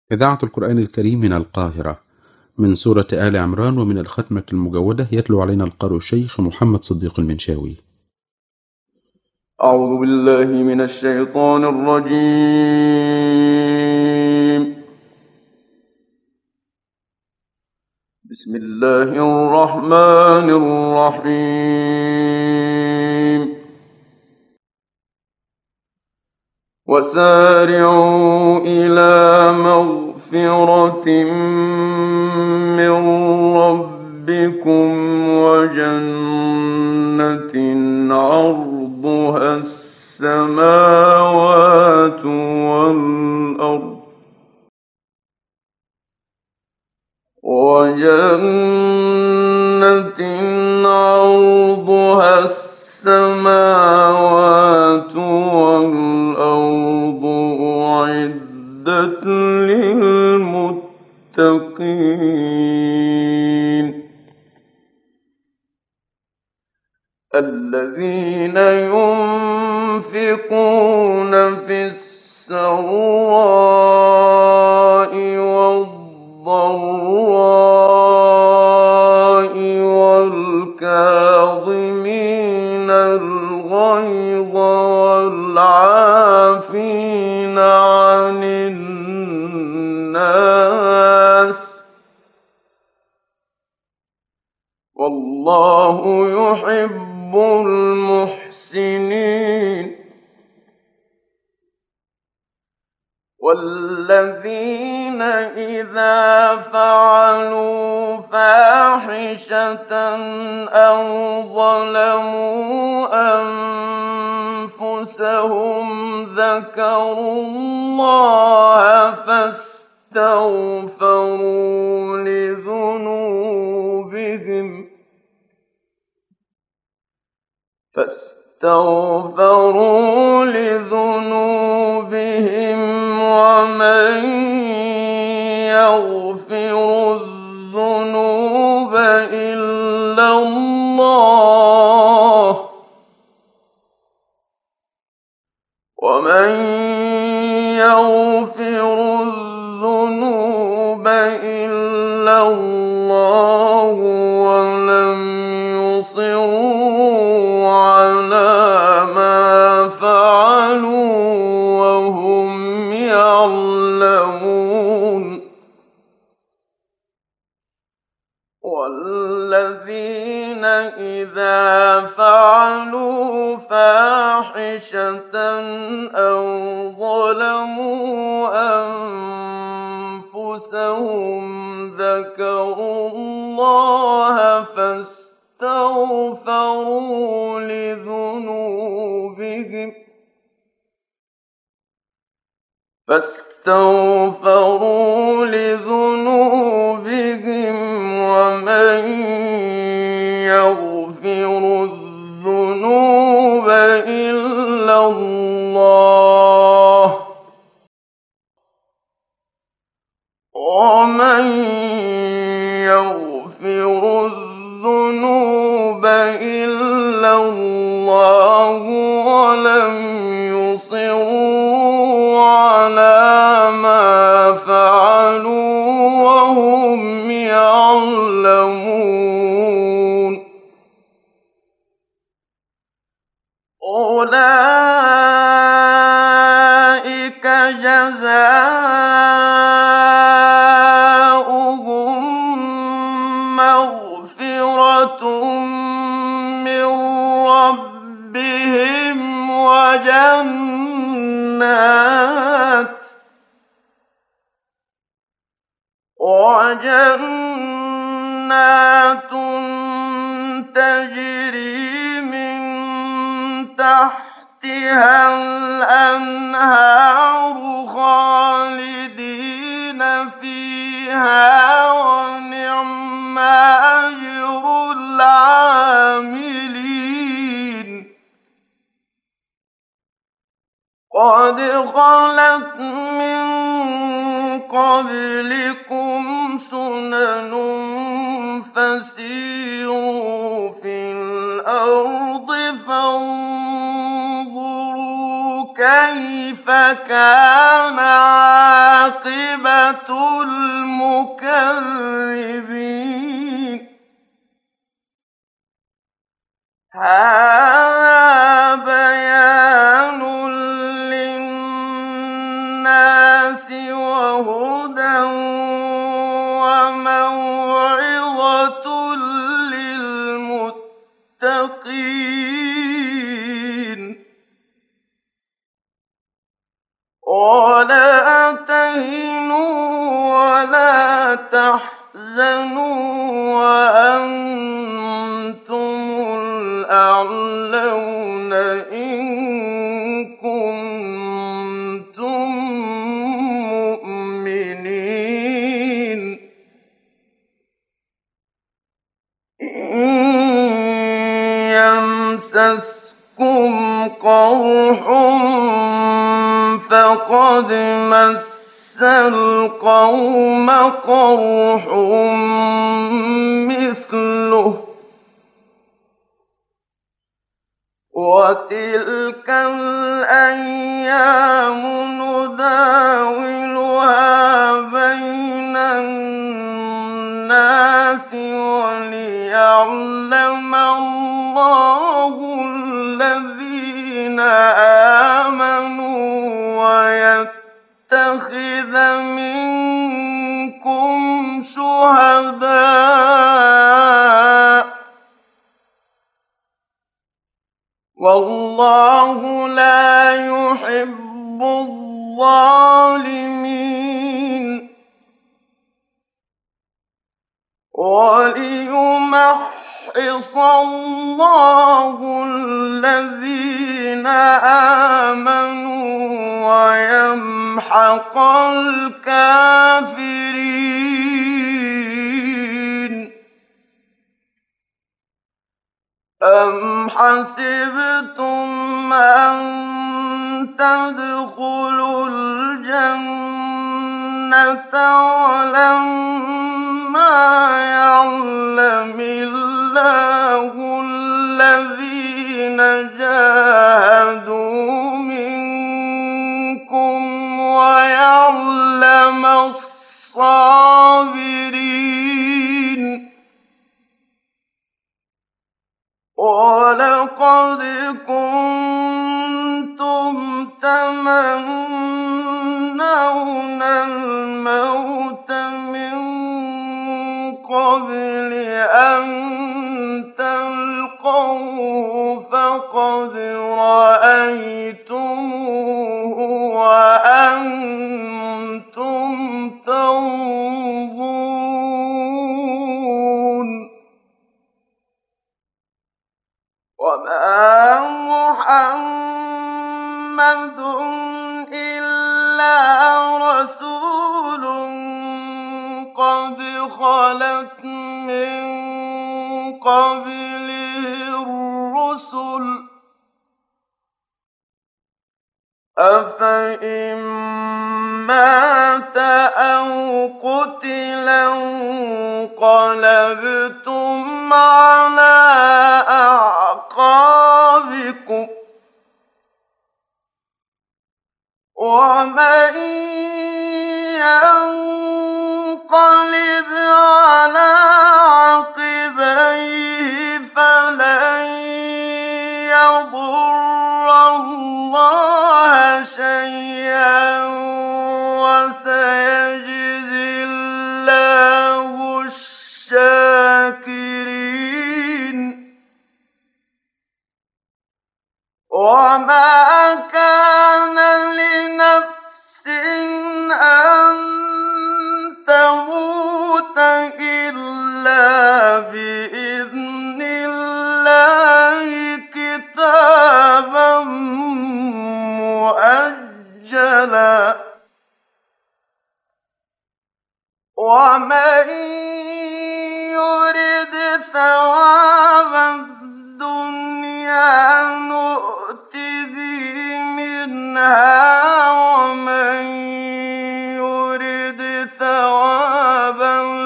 إذاعة القرآن الكريم من القاهرة، من سورة آل عمران ومن الختمة المجودة، يتلو علينا القارئ الشيخ محمد صديق المنشاوي. أعوذ بالله من الشيطان الرجيم. بسم الله الرحمن الرحيم. وسارعوا إلى مغفرة من ربكم وجنة عرضها السماوات والأرض عرضها السماوات والأرض أعدت للمتقين الذين ينفقون في السراء والضراء والكاظمين الغيظ والعافين عن الناس والله يحب المحسنين والذين إذا فعلوا فاحشة أو ظلموا أنفسهم ذكروا الله فاستغفروا لذنوبهم ومن يغفر الذنوب إلا الله ولم يصروا على ما فعلوا وهم يعلمون والذين إذا فعلوا فاحشة أو ظلموا أنفسهم ذكروا الله فاستغفروا لذنوبهم ومن يغفر الذنوب إلا الله ولم يصروا على ما فعلوا وهم يعلمون أولئك جزاؤهم مغفرة من ربهم وجنات تجري من تحتها الأنهار خالدين فيها ونعم أجر العاملين قد خلت من قبلكم سنن فسيروا في الأرض فانظروا كيف كان عاقبة المكذبين هذا بيان للناس وهدى وموعظة للمتقين ولا تهنوا ولا تحزنوا وأنتم الأعلون إن كنتم مؤمنين إن يمسسكم قرح فقد مس القوم قرح مثله وتلك الأيام نداولها بين الناس وليعلم الله الذين آمنوا ويتخذ منكم شهداء والله لا يحب الظالمين وليمحص الله الذين آمنوا ويمحق الكافرين أم حسبتم أن تدخلوا الجنة ولما يعلم الله الذين جاهدوا منكم ويعلم الصابرين ولقد كنتم تمنون الموت من قبل أن تلقوه فقد رأيتموه وأنتم تنظرون وما محمد إلا رسول قد خلت من قبله الرسل أفإن مات أو قتلا انقلبتم على أعقابكم ومن ينقلب على عقبيه فلن يضر الله شيئا وسيجزي الله الشاكرين وما كان لنفس أن تموت إلا بإذن الله كتابا مؤجلا ومن يرد ثواب الدنيا نؤته منها ومن يرد ثواب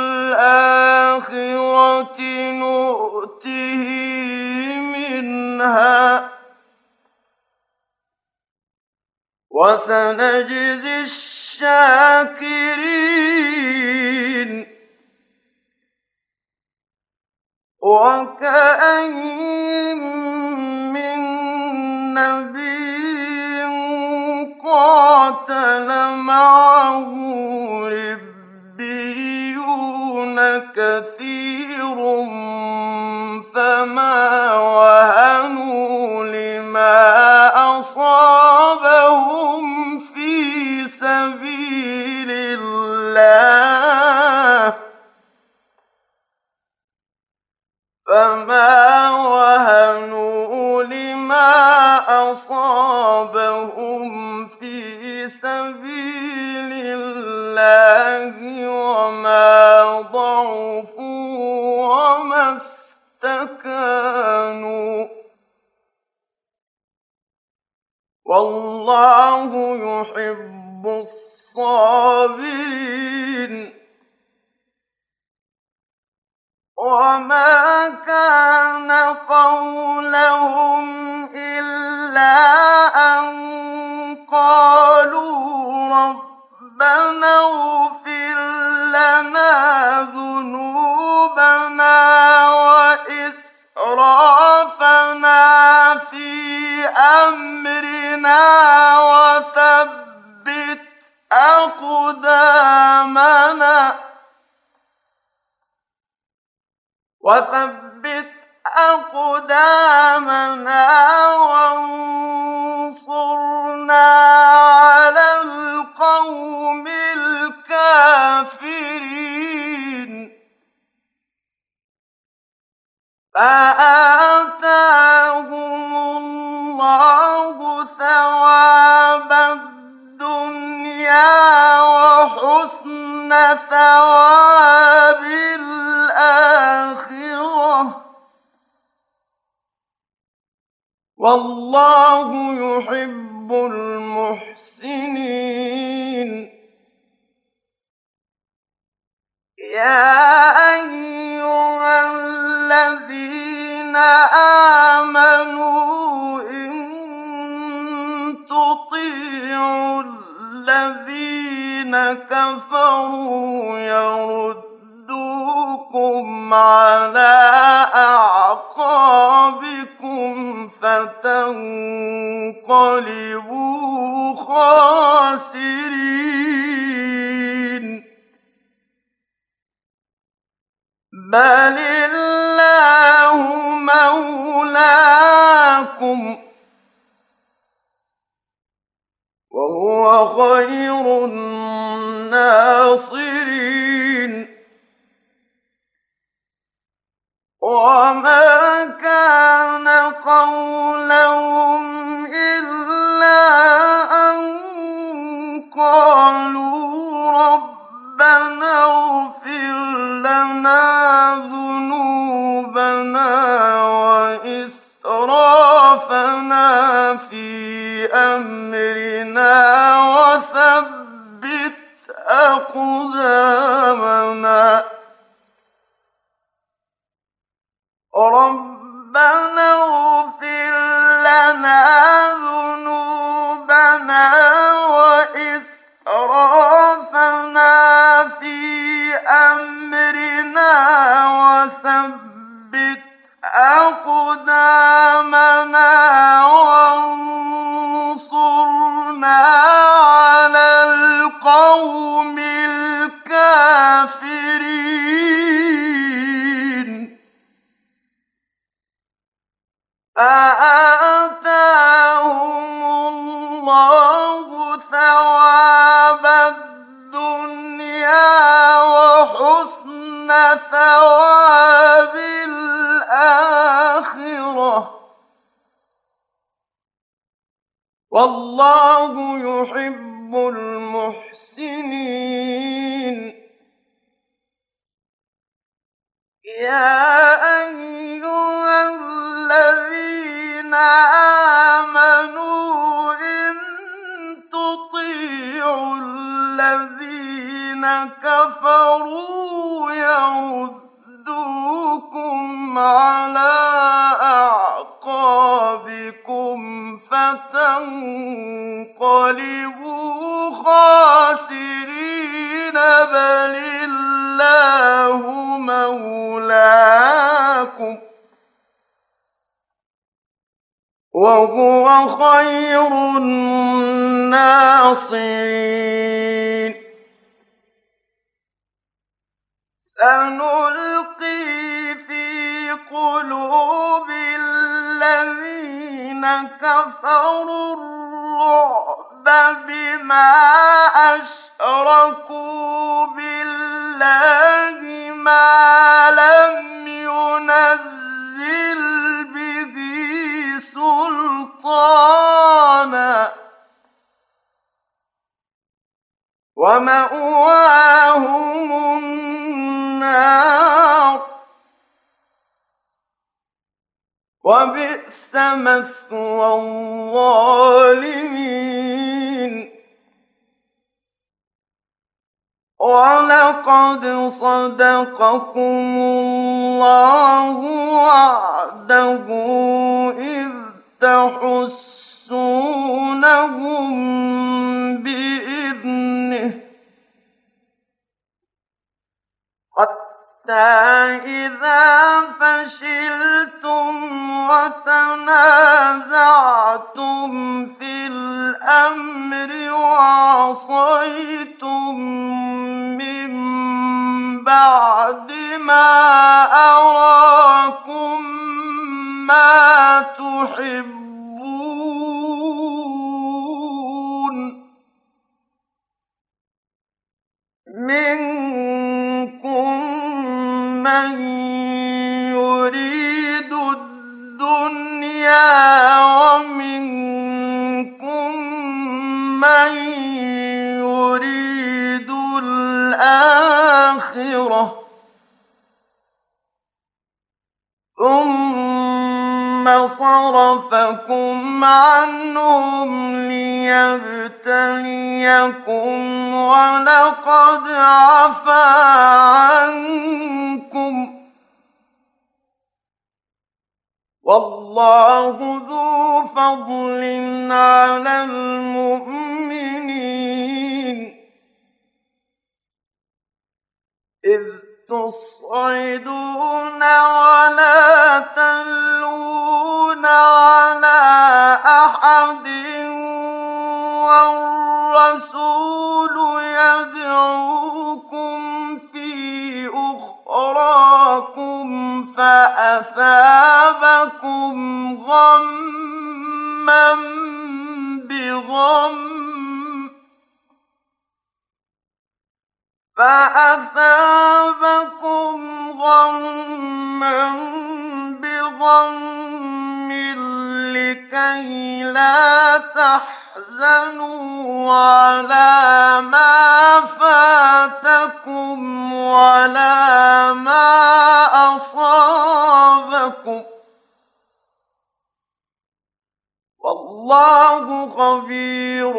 الآخرة نؤته منها وسنجزي الشاكرين وكأين من نبي قاتل معه ربيون كثير فما وهنوا لما أصابهم في سبيل الله وما ضعفوا وما استكانوا والله يحب الصابرين وما كان قولهم إلا أن قالوا ربنا اغفر لنا ذنوبنا وإسرافنا في أمرنا وثبت أقدامنا وانصرنا على القوم الكافرين فآتاهم الله ثواب الدنيا وحسن ثواب الآخرة والله يحب المحسنين يا أيها الذين آمنوا إن تطيعوا الذين كفروا يردوكم على أعقابكم فتنقلبوا خاسرين بل الله مولاكم وهو خير الناصرين وما كان قولهم إلا أن قالوا ربنا اغفر لنا ذنوبنا وإسرافنا في أمرنا وثبت أقدامنا ربنا اغفر لنا ذنوبنا وإسرافنا في أمرنا وثبت أقدامنا وانصرنا على القوم الكافرين فآتاهم الله ثواب الدنيا وحسن ثواب الآخرة والله يحب المحسنين يا أيها الذين آمنوا إن تطيعوا الذين كفروا يردوكم على أعقابكم فتنقلبوا خاسرين بل الله مولاكم وهو خير الناصرين سنلقي في قلوب الذين كفروا الرعب بما أشركوا بالله ما لم ينزل به سلطانا ومأواهم النار وبئس مثوى الظالمين ولقد صدقكم الله وعده إذ تحسونهم بإذنه حتى إذا فشلتم وتنازعتم في الأمر وعصيتم من بعد ما أراكم ما تحبون منكم من يريد الدنيا ومنكم من يريد الآخرة ثم صرفكم عنهم ليبتليكم ولقد عفا عنكم والله ذو فضل على المؤمنين إذ تصعدون ولا تلوون على أحد والرسول يدعوكم في أخراكم فأثابكم غما بغم لكي لا تحزنوا على ما فاتكم ولا ما أصابكم والله خبير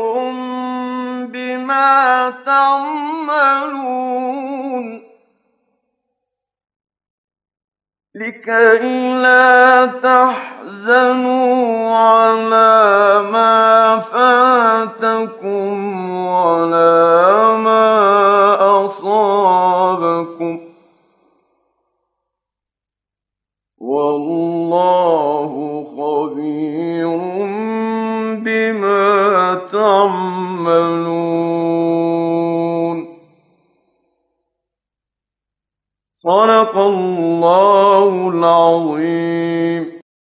بما تعملون لكي لا تحزنوا على ما فاتكم ولا ما أصابكم والله خبير بما تعملون صدق الله العظيم.